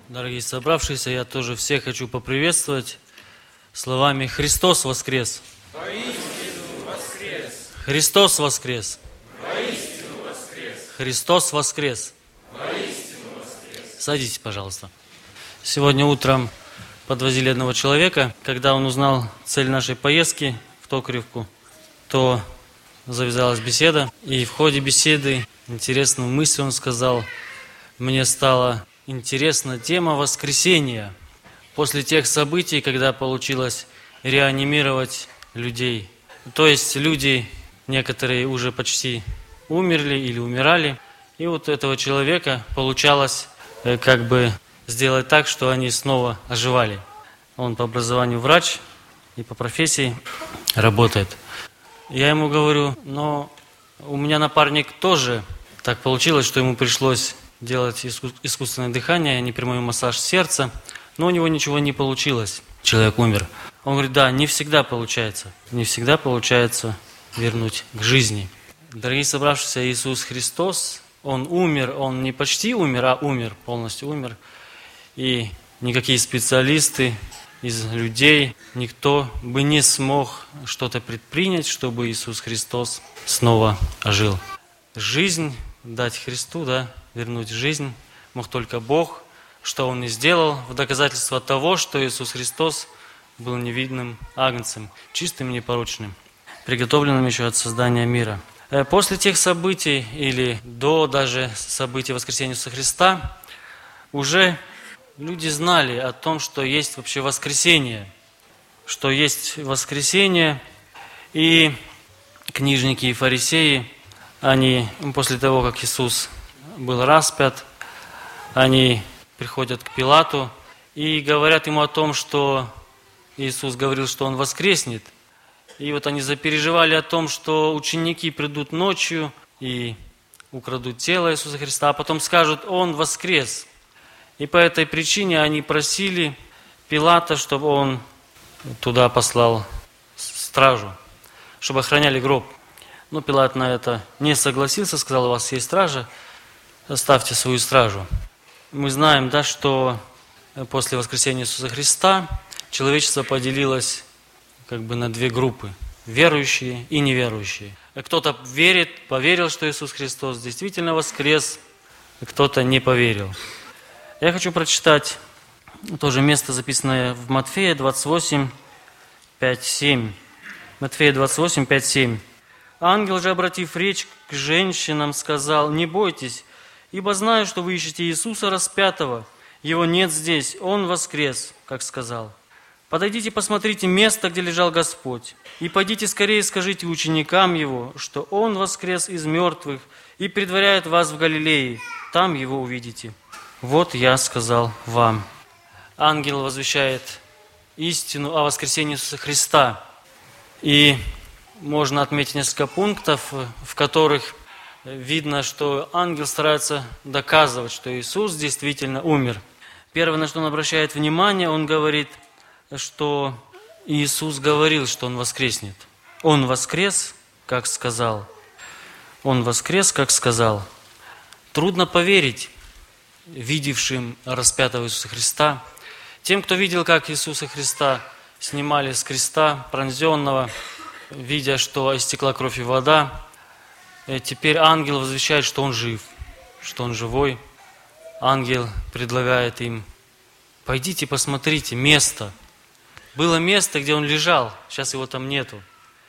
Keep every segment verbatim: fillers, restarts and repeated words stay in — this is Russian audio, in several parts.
Дорогие собравшиеся, я тоже всех хочу поприветствовать словами «Христос воскрес!» Воистину воскрес! Христос воскрес! Воистину воскрес! Христос воскрес! Воистину воскрес! Садитесь, пожалуйста. Сегодня утром подвозили одного человека. Когда он узнал цель нашей поездки в Токаревку, то завязалась беседа. И в ходе беседы интересную мысль он сказал: «Мне стало интересна тема воскресения. После тех событий, когда получилось реанимировать людей, то есть люди, некоторые уже почти умерли или умирали, и вот этого человека получалось э, как бы сделать так, что они снова оживали. Он по образованию врач и по профессии работает. Я ему говорю: но у меня напарник тоже так получилось, что ему пришлось делать искусственное дыхание, непрямой массаж сердца, но у него ничего не получилось. Человек умер. Он говорит: да, не всегда получается. Не всегда получается вернуть к жизни. Дорогие собравшиеся, Иисус Христос, Он умер, Он не почти умер, а умер, полностью умер. И никакие специалисты из людей, никто бы не смог что-то предпринять, чтобы Иисус Христос снова ожил. Жизнь дать Христу, да, вернуть жизнь мог только Бог, что Он и сделал в доказательство того, что Иисус Христос был невидным агнцем, чистым и непорочным, приготовленным еще от создания мира. После тех событий или до даже событий воскресения Иисуса Христа уже люди знали о том, что есть вообще воскресение, что есть воскресение, и книжники и фарисеи, они после того, как Иисус был распят, они приходят к Пилату и говорят ему о том, что Иисус говорил, что Он воскреснет. И вот они запереживали о том, что ученики придут ночью и украдут тело Иисуса Христа, а потом скажут: Он воскрес. И по этой причине они просили Пилата, чтобы он туда послал стражу, чтобы охраняли гроб. Но Пилат на это не согласился, сказал: у вас есть стража, оставьте свою стражу. Мы знаем, да, что после воскресения Иисуса Христа человечество поделилось как бы на две группы: верующие и неверующие. Кто-то верит, поверил, что Иисус Христос действительно воскрес, а кто-то не поверил. Я хочу прочитать тоже место, записанное в Матфея двадцать восемь, пять, семь. Матфея двадцать восемь, пять, семь. «Ангел же, обратив речь к женщинам, сказал: не бойтесь, ибо знаю, что вы ищете Иисуса распятого. Его нет здесь, Он воскрес, как сказал. Подойдите, посмотрите место, где лежал Господь, и пойдите скорее скажите ученикам Его, что Он воскрес из мертвых и предваряет вас в Галилее, там Его увидите. Вот я сказал вам». Ангел возвещает истину о воскресении Иисуса Христа. И можно отметить несколько пунктов, в которых видно, что ангел старается доказывать, что Иисус действительно умер. Первое, на что он обращает внимание, он говорит, что Иисус говорил, что Он воскреснет. Он воскрес, как сказал. Он воскрес, как сказал. Трудно поверить видевшим распятого Иисуса Христа, тем, кто видел, как Иисуса Христа снимали с креста, пронзенного, видя, что истекла кровь и вода, теперь ангел возвещает, что Он жив, что Он живой. Ангел предлагает им: пойдите, посмотрите место. Было место, где Он лежал, сейчас Его там нету.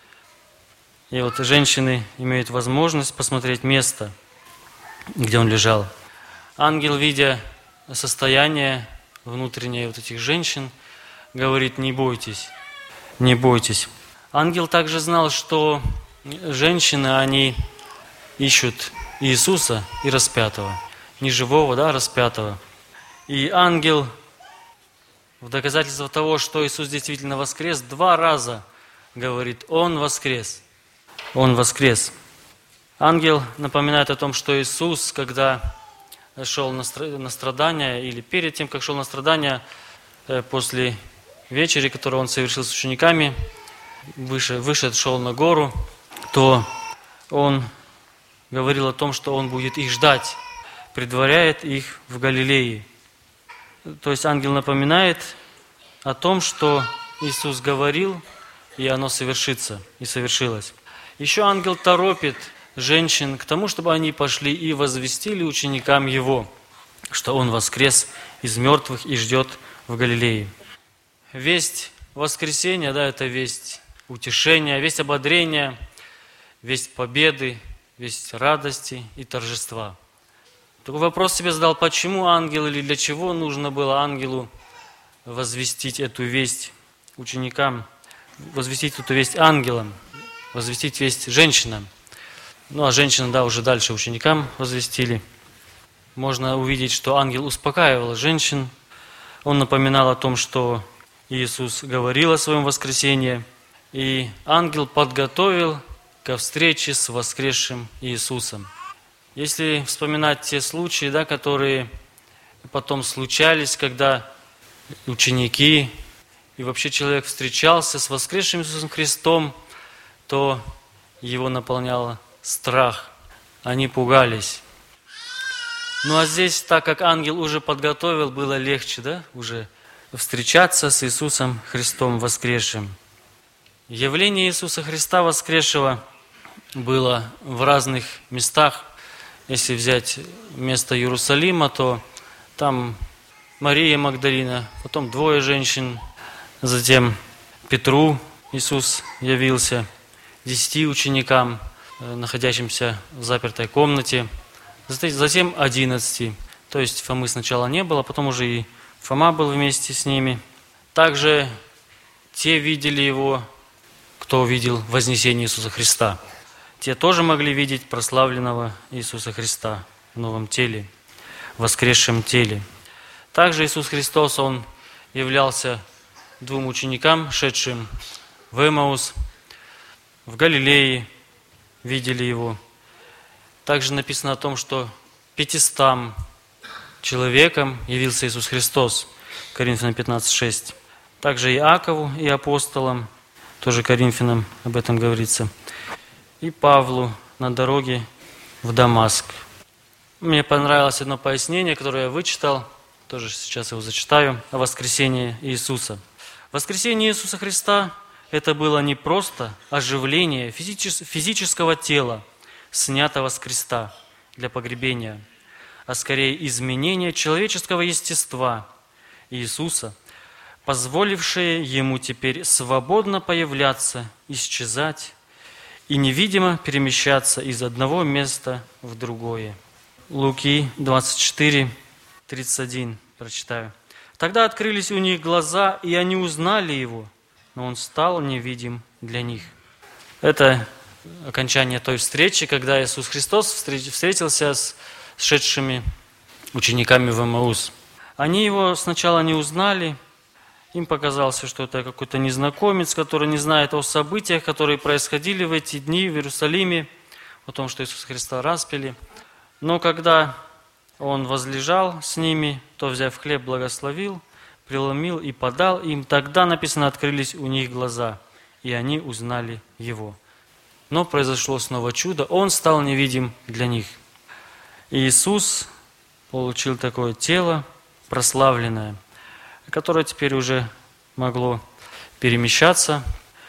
И вот женщины имеют возможность посмотреть место, где Он лежал. Ангел, видя состояние внутреннее вот этих женщин, говорит: не бойтесь, не бойтесь. Ангел также знал, что женщины, они ищут Иисуса и распятого. Не живого, да, распятого. И ангел в доказательство того, что Иисус действительно воскрес, два раза говорит: Он воскрес. Он воскрес. Ангел напоминает о том, что Иисус, когда шел на страдания, или перед тем, как шел на страдания, после вечери, которую Он совершил с учениками, выше, выше шел на гору, то Он говорил о том, что Он будет их ждать, предваряет их в Галилее. То есть ангел напоминает о том, что Иисус говорил, и оно совершится, и совершилось. Еще ангел торопит женщин к тому, чтобы они пошли и возвестили ученикам Его, что Он воскрес из мертвых и ждет в Галилее. Весть воскресения, да, это весть утешения, весть ободрения, весть победы, весть радости и торжества. Такой вопрос себе задал, почему ангел или для чего нужно было ангелу возвестить эту весть ученикам, возвестить эту весть ангелам, возвестить весть женщинам. Ну, а женщины, да, уже дальше ученикам возвестили. Можно увидеть, что ангел успокаивал женщин. Он напоминал о том, что Иисус говорил о своем воскресении. И ангел подготовил ко встрече с воскресшим Иисусом. Если вспоминать те случаи, да, которые потом случались, когда ученики и вообще человек встречался с воскресшим Иисусом Христом, то его наполнял страх. Они пугались. Ну а здесь, так как ангел уже подготовил, было легче, да, уже встречаться с Иисусом Христом воскресшим. Явление Иисуса Христа воскресшего было в разных местах. Если взять место Иерусалима, то там Мария Магдалина, потом двое женщин, затем Петру Иисус явился, десяти ученикам, находящимся в запертой комнате, затем одиннадцати. То есть Фомы сначала не было, потом уже и Фома был вместе с ними. Также те видели его, кто увидел вознесение Иисуса Христа. Те тоже могли видеть прославленного Иисуса Христа в новом теле, в воскресшем теле. Также Иисус Христос, Он являлся двум ученикам, шедшим в Эмаус, в Галилее, видели Его. Также написано о том, что пятистам человекам явился Иисус Христос, Коринфянам пятнадцать шесть. Также Иакову и апостолам, тоже Коринфянам об этом говорится, и Павлу на дороге в Дамаск. Мне понравилось одно пояснение, которое я вычитал, тоже сейчас его зачитаю, о воскресении Иисуса. Воскресение Иисуса Христа – это было не просто оживление физического тела, снятого с креста для погребения, а скорее изменение человеческого естества Иисуса, позволившее Ему теперь свободно появляться, исчезать и невидимо перемещаться из одного места в другое. Луки двадцать четыре, тридцать один прочитаю. «Тогда открылись у них глаза, и они узнали Его, но Он стал невидим для них». Это окончание той встречи, когда Иисус Христос встретился с шедшими учениками в Эмаус. Они Его сначала не узнали, им показалось, что это какой-то незнакомец, который не знает о событиях, которые происходили в эти дни в Иерусалиме, о том, что Иисуса Христа распяли. Но когда Он возлежал с ними, то, взяв хлеб, благословил, преломил и подал им, тогда, написано, открылись у них глаза, и они узнали Его. Но произошло снова чудо, Он стал невидим для них. И Иисус получил такое тело прославленное, которое теперь уже могло перемещаться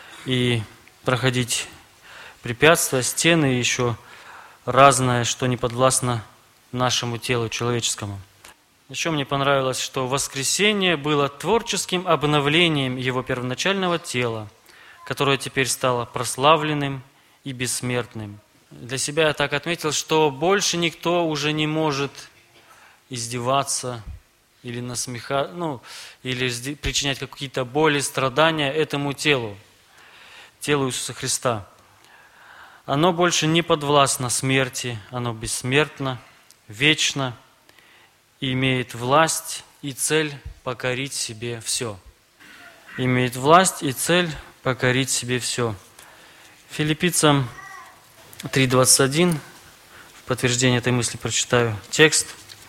и проходить препятствия, стены и еще разное, что не подвластно нашему телу человеческому. Еще мне понравилось, что воскресение было творческим обновлением Его первоначального тела, которое теперь стало прославленным и бессмертным. Для себя я так отметил, что больше никто уже не может издеваться или насмехаться, ну, или причинять какие-то боли, страдания этому телу, телу Иисуса Христа. Оно больше не подвластно смерти, оно бессмертно, вечно и имеет власть и цель покорить себе все. Имеет власть и цель покорить себе все. Филиппийцам три двадцать один, в подтверждение этой мысли прочитаю текст.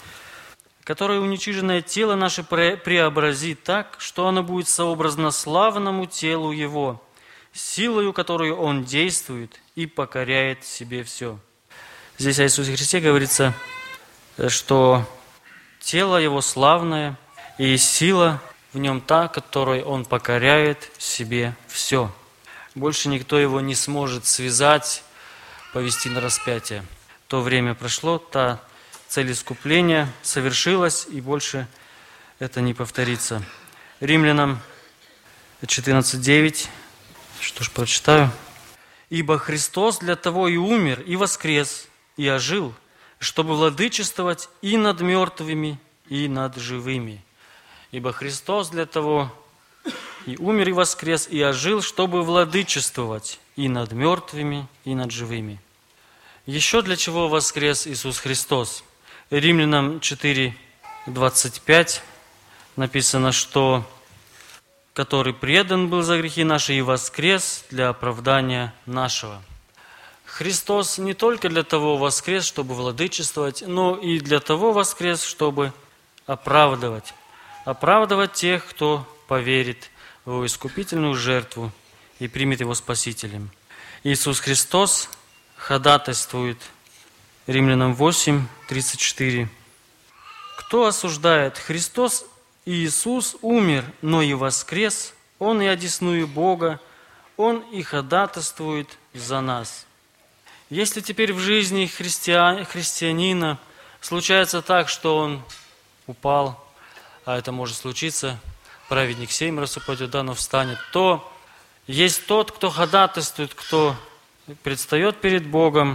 «Которое уничиженное тело наше преобразит так, что оно будет сообразно славному телу Его, силою, которую Он действует и покоряет себе все». Здесь о Иисусе Христе говорится, что тело Его славное И сила в нем та, которой он покоряет себе все. Больше никто его не сможет связать, повести на распятие. То время прошло, та цель искупления совершилась, и больше это не повторится. Римлянам четырнадцать девять, что ж, прочитаю. «Ибо Христос для того и умер, и воскрес, и ожил, чтобы владычествовать и над мертвыми, и над живыми». Ибо Христос для того и умер, и воскрес, и ожил, чтобы владычествовать и над мертвыми, и над живыми. Еще для чего воскрес Иисус Христос? Римлянам четыре двадцать пять написано, что «который предан был за грехи наши и воскрес для оправдания нашего». Христос не только для того воскрес, чтобы владычествовать, но и для того воскрес, чтобы оправдывать. Оправдывать тех, кто поверит в Его искупительную жертву и примет Его Спасителем. Иисус Христос ходатайствует, Римлянам восемь тридцать четыре. «Кто осуждает? Христос Иисус умер, но и воскрес, Он и одесную Бога, Он и ходатайствует за нас». Если теперь в жизни христиан, христианина случается так, что он упал, а это может случиться, праведник семь раз упадет, да, но встанет, то есть тот, кто ходатайствует, кто предстает перед Богом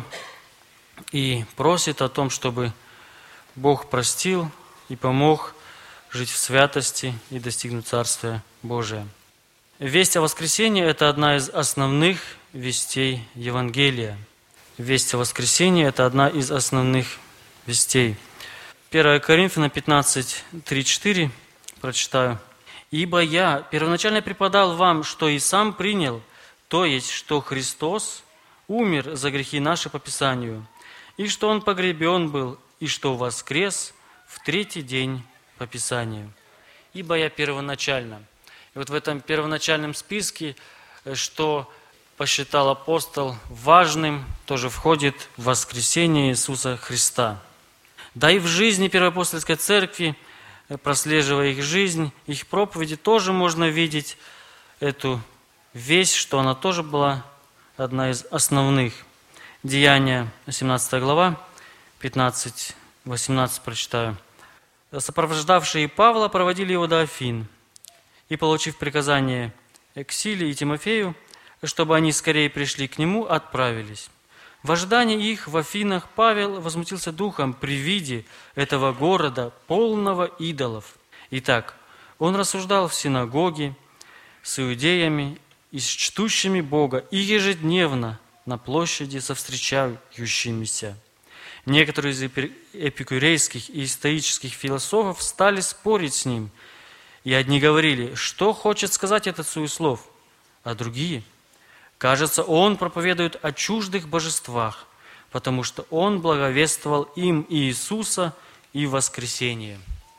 и просит о том, чтобы Бог простил и помог жить в святости и достигнуть Царствия Божия. Весть о воскресении – это одна из основных вестей Евангелия. Весть о воскресении – это одна из основных вестей. первое Коринфянам пятнадцать три четыре прочитаю. «Ибо я первоначально преподал вам, что и сам принял, то есть, что Христос умер за грехи наши по Писанию, и что Он погребен был, и что воскрес в третий день по Писанию». Ибо я первоначально. И вот в этом первоначальном списке, что посчитал апостол важным, тоже входит воскресение Иисуса Христа. Да и в жизни Первоапостольской Церкви, прослеживая их жизнь, их проповеди, тоже можно видеть эту весть, что она тоже была одна из основных. Деяния, семнадцатая глава, пятнадцать восемнадцать прочитаю. «Сопровождавшие Павла проводили его до Афин, и, получив приказание к Силе и Тимофею, чтобы они скорее пришли к нему, отправились. В ожидании их в Афинах Павел возмутился духом при виде этого города, полного идолов. Итак, он рассуждал в синагоге с иудеями и с чтущими Бога, и ежедневно на площади со встречающимися. Некоторые из эпикурейских и стоических философов стали спорить с ним, и одни говорили, что хочет сказать этот суеслов, а другие – кажется, он проповедует о чуждых божествах, потому что он благовествовал им Иисуса и воскресение.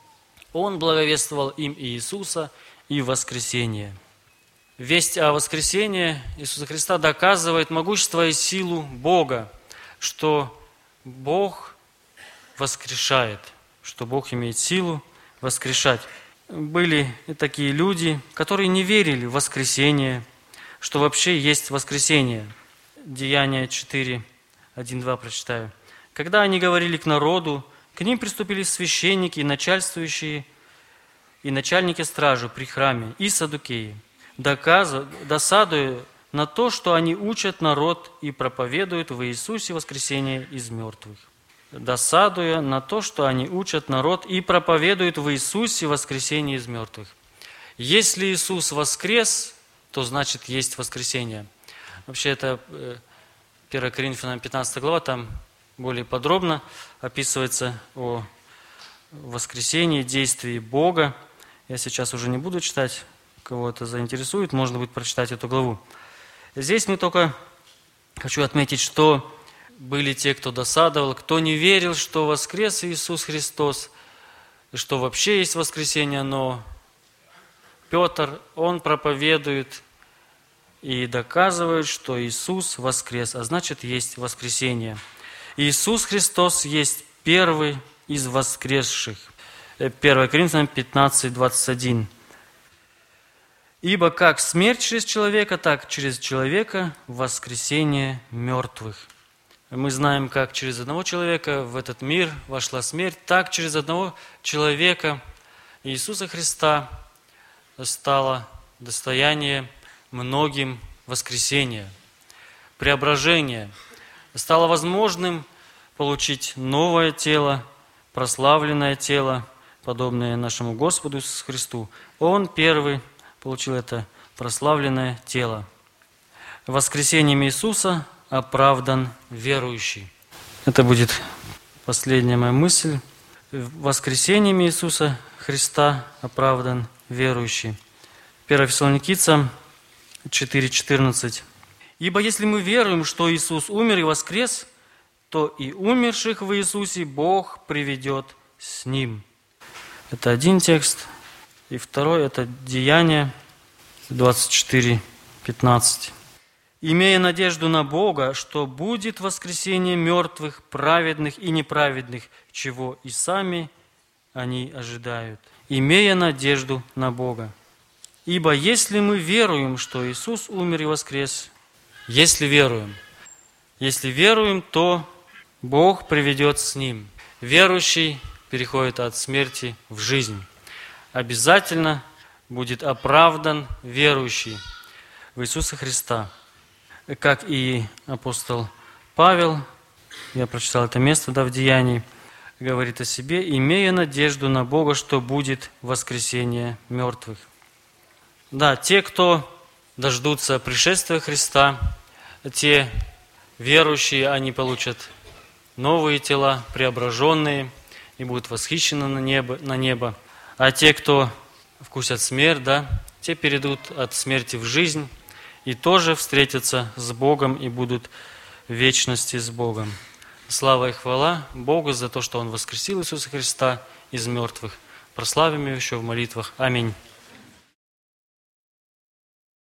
Он благовествовал им Иисуса и воскресение. Весть о воскресении Иисуса Христа доказывает могущество и силу Бога, что Бог воскрешает, что Бог имеет силу воскрешать. Были такие люди, которые не верили в воскресение, что вообще есть воскресение. Деяния четыре, один два прочитаю. «Когда они говорили к народу, к ним приступили священники и начальствующие, и начальники стражи при храме, и саддукеи, досадуя на то, что они учат народ и проповедуют в Иисусе воскресение из мертвых». Досадуя на то, что они учат народ и проповедуют в Иисусе воскресение из мертвых. Если Иисус воскрес, то значит есть воскресение. Вообще это первое Коринфянам пятнадцатая глава, там более подробно описывается о воскресении, действии Бога. Я сейчас уже не буду читать, кого это заинтересует, можно будет прочитать эту главу. Здесь мы только хочу отметить, что были те, кто досадовал, кто не верил, что воскрес Иисус Христос, и что вообще есть воскресение, но Петр, он проповедует и доказывает, что Иисус воскрес, а значит, есть воскресение. Иисус Христос есть первый из воскресших. первое Коринфянам пятнадцать, двадцать один. «Ибо как смерть через человека, так через человека воскресение мертвых». Мы знаем, как через одного человека в этот мир вошла смерть, так через одного человека Иисуса Христа стало достояние многим воскресения, преображения. Стало возможным получить новое тело, прославленное тело, подобное нашему Господу Иисусу Христу. Он первый получил это прославленное тело. Воскресением Иисуса оправдан верующий. Это будет последняя моя мысль. Воскресением Иисуса Христа оправдан верующий. первое Фессалоникийцам четыре четырнадцать. «Ибо если мы веруем, что Иисус умер и воскрес, то и умерших в Иисусе Бог приведет с Ним». Это один текст. И второй – это Деяния двадцать четыре пятнадцать. «Имея надежду на Бога, что будет воскресение мертвых, праведных и неправедных, чего и сами они ожидают». Имея надежду на Бога. «Ибо если мы веруем, что Иисус умер и воскрес», если веруем, если веруем, то Бог приведет с Ним. Верующий переходит от смерти в жизнь. Обязательно будет оправдан верующий в Иисуса Христа. Как и апостол Павел, я прочитал это место, да, в Деянии, говорит о себе, имея надежду на Бога, что будет воскресение мертвых. Да, те, кто дождутся пришествия Христа, те верующие, они получат новые тела, преображенные, и будут восхищены на небо, на небо. А те, кто вкусят смерть, да, те перейдут от смерти в жизнь и тоже встретятся с Богом и будут в вечности с Богом. Слава и хвала Богу за то, что Он воскресил Иисуса Христа из мертвых. Прославим Его еще в молитвах. Аминь.